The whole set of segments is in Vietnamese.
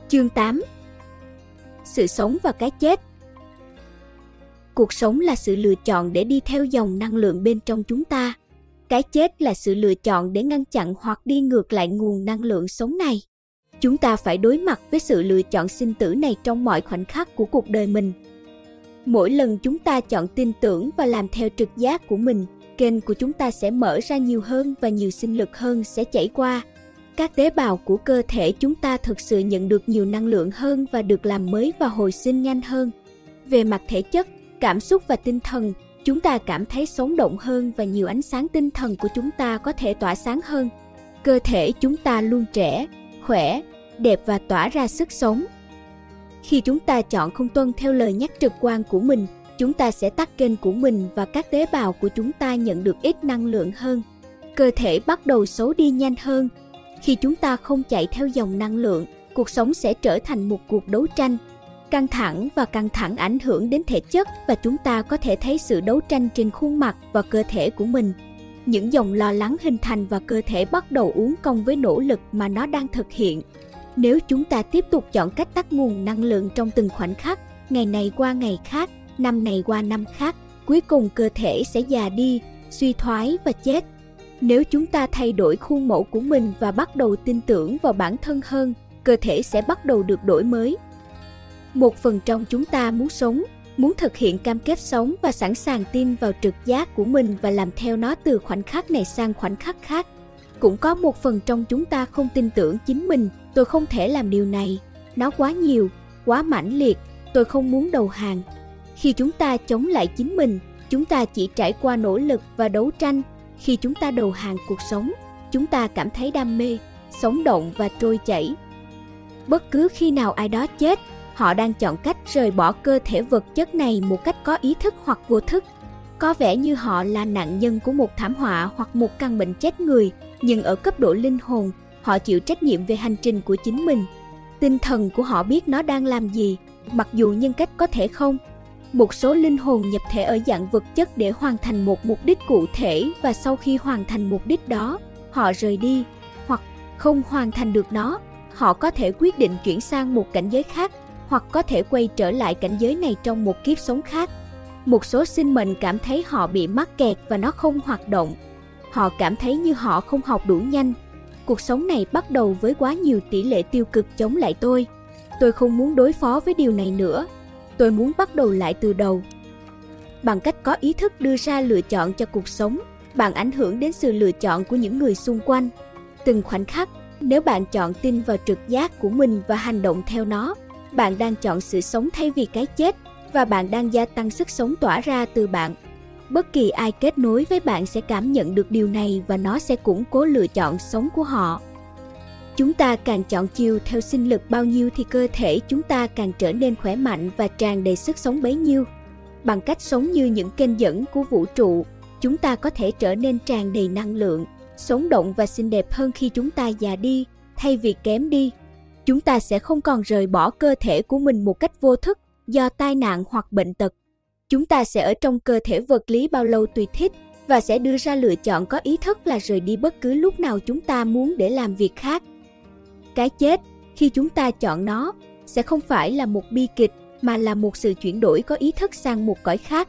Chương 8. Sự sống và cái chết. Cuộc sống là sự lựa chọn để đi theo dòng năng lượng bên trong chúng ta. Cái chết là sự lựa chọn để ngăn chặn hoặc đi ngược lại nguồn năng lượng sống này. Chúng ta phải đối mặt với sự lựa chọn sinh tử này trong mọi khoảnh khắc của cuộc đời mình. Mỗi lần chúng ta chọn tin tưởng và làm theo trực giác của mình, kênh của chúng ta sẽ mở ra nhiều hơn và nhiều sinh lực hơn sẽ chảy qua. Các tế bào của cơ thể chúng ta thực sự nhận được nhiều năng lượng hơn và được làm mới và hồi sinh nhanh hơn. Về mặt thể chất, cảm xúc và tinh thần, chúng ta cảm thấy sống động hơn và nhiều ánh sáng tinh thần của chúng ta có thể tỏa sáng hơn. Cơ thể chúng ta luôn trẻ, khỏe, đẹp và tỏa ra sức sống. Khi chúng ta chọn không tuân theo lời nhắc trực quan của mình, chúng ta sẽ tắt kênh của mình và các tế bào của chúng ta nhận được ít năng lượng hơn. Cơ thể bắt đầu xấu đi nhanh hơn. Khi chúng ta không chạy theo dòng năng lượng, cuộc sống sẽ trở thành một cuộc đấu tranh. Căng thẳng ảnh hưởng đến thể chất và chúng ta có thể thấy sự đấu tranh trên khuôn mặt và cơ thể của mình. Những dòng lo lắng hình thành và cơ thể bắt đầu uốn cong với nỗ lực mà nó đang thực hiện. Nếu chúng ta tiếp tục chọn cách tắt nguồn năng lượng trong từng khoảnh khắc, ngày này qua ngày khác, năm này qua năm khác, cuối cùng cơ thể sẽ già đi, suy thoái và chết. Nếu chúng ta thay đổi khuôn mẫu của mình và bắt đầu tin tưởng vào bản thân hơn, cơ thể sẽ bắt đầu được đổi mới. Một phần trong chúng ta muốn sống, muốn thực hiện cam kết sống và sẵn sàng tin vào trực giác của mình và làm theo nó từ khoảnh khắc này sang khoảnh khắc khác. Cũng có một phần trong chúng ta không tin tưởng chính mình, tôi không thể làm điều này, nó quá nhiều, quá mãnh liệt, tôi không muốn đầu hàng. Khi chúng ta chống lại chính mình, chúng ta chỉ trải qua nỗ lực và đấu tranh. Khi chúng ta đầu hàng cuộc sống, chúng ta cảm thấy đam mê, sống động và trôi chảy. Bất cứ khi nào ai đó chết, họ đang chọn cách rời bỏ cơ thể vật chất này một cách có ý thức hoặc vô thức. Có vẻ như họ là nạn nhân của một thảm họa hoặc một căn bệnh chết người, nhưng ở cấp độ linh hồn, họ chịu trách nhiệm về hành trình của chính mình. Tinh thần của họ biết nó đang làm gì, mặc dù nhân cách có thể không. Một số linh hồn nhập thể ở dạng vật chất để hoàn thành một mục đích cụ thể và sau khi hoàn thành mục đích đó, họ rời đi, hoặc không hoàn thành được nó, họ có thể quyết định chuyển sang một cảnh giới khác, hoặc có thể quay trở lại cảnh giới này trong một kiếp sống khác. Một số sinh mệnh cảm thấy họ bị mắc kẹt và nó không hoạt động. Họ cảm thấy như họ không học đủ nhanh. Cuộc sống này bắt đầu với quá nhiều tỷ lệ tiêu cực chống lại tôi. Tôi không muốn đối phó với điều này nữa. Tôi muốn bắt đầu lại từ đầu. Bằng cách có ý thức đưa ra lựa chọn cho cuộc sống, bạn ảnh hưởng đến sự lựa chọn của những người xung quanh. Từng khoảnh khắc, nếu bạn chọn tin vào trực giác của mình và hành động theo nó, bạn đang chọn sự sống thay vì cái chết và bạn đang gia tăng sức sống tỏa ra từ bạn. Bất kỳ ai kết nối với bạn sẽ cảm nhận được điều này và nó sẽ củng cố lựa chọn sống của họ. Chúng ta càng chọn chiều theo sinh lực bao nhiêu thì cơ thể chúng ta càng trở nên khỏe mạnh và tràn đầy sức sống bấy nhiêu. Bằng cách sống như những kênh dẫn của vũ trụ, chúng ta có thể trở nên tràn đầy năng lượng, sống động và xinh đẹp hơn khi chúng ta già đi, thay vì kém đi. Chúng ta sẽ không còn rời bỏ cơ thể của mình một cách vô thức do tai nạn hoặc bệnh tật. Chúng ta sẽ ở trong cơ thể vật lý bao lâu tùy thích và sẽ đưa ra lựa chọn có ý thức là rời đi bất cứ lúc nào chúng ta muốn để làm việc khác. Cái chết, khi chúng ta chọn nó, sẽ không phải là một bi kịch mà là một sự chuyển đổi có ý thức sang một cõi khác.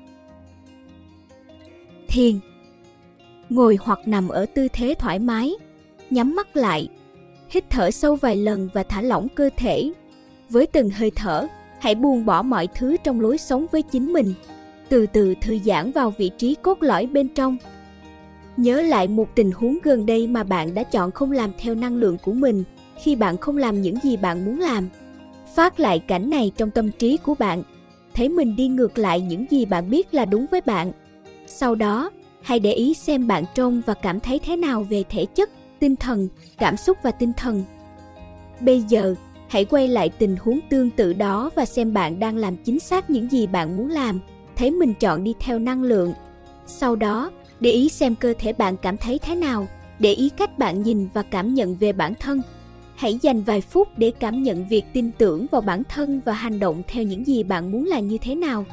Thiền. Ngồi hoặc nằm ở tư thế thoải mái, nhắm mắt lại, hít thở sâu vài lần và thả lỏng cơ thể. Với từng hơi thở, hãy buông bỏ mọi thứ trong lối sống với chính mình. Từ từ thư giãn vào vị trí cốt lõi bên trong. Nhớ lại một tình huống gần đây mà bạn đã chọn không làm theo năng lượng của mình khi bạn không làm những gì bạn muốn làm. Phát lại cảnh này trong tâm trí của bạn, thấy mình đi ngược lại những gì bạn biết là đúng với bạn. Sau đó, hãy để ý xem bạn trông và cảm thấy thế nào về thể chất, tinh thần, cảm xúc và tinh thần. Bây giờ, hãy quay lại tình huống tương tự đó và xem bạn đang làm chính xác những gì bạn muốn làm, thấy mình chọn đi theo năng lượng. Sau đó, để ý xem cơ thể bạn cảm thấy thế nào, để ý cách bạn nhìn và cảm nhận về bản thân. Hãy dành vài phút để cảm nhận việc tin tưởng vào bản thân và hành động theo những gì bạn muốn là như thế nào.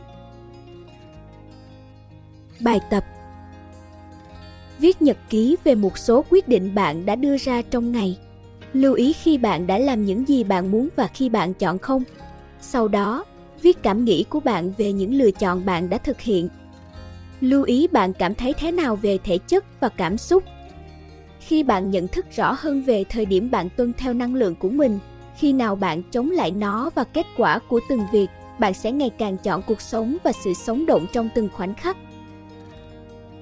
Bài tập. Viết nhật ký về một số quyết định bạn đã đưa ra trong ngày. Lưu ý khi bạn đã làm những gì bạn muốn và khi bạn chọn không. Sau đó, viết cảm nghĩ của bạn về những lựa chọn bạn đã thực hiện. Lưu ý bạn cảm thấy thế nào về thể chất và cảm xúc. Khi bạn nhận thức rõ hơn về thời điểm bạn tuân theo năng lượng của mình, khi nào bạn chống lại nó và kết quả của từng việc, bạn sẽ ngày càng chọn cuộc sống và sự sống động trong từng khoảnh khắc.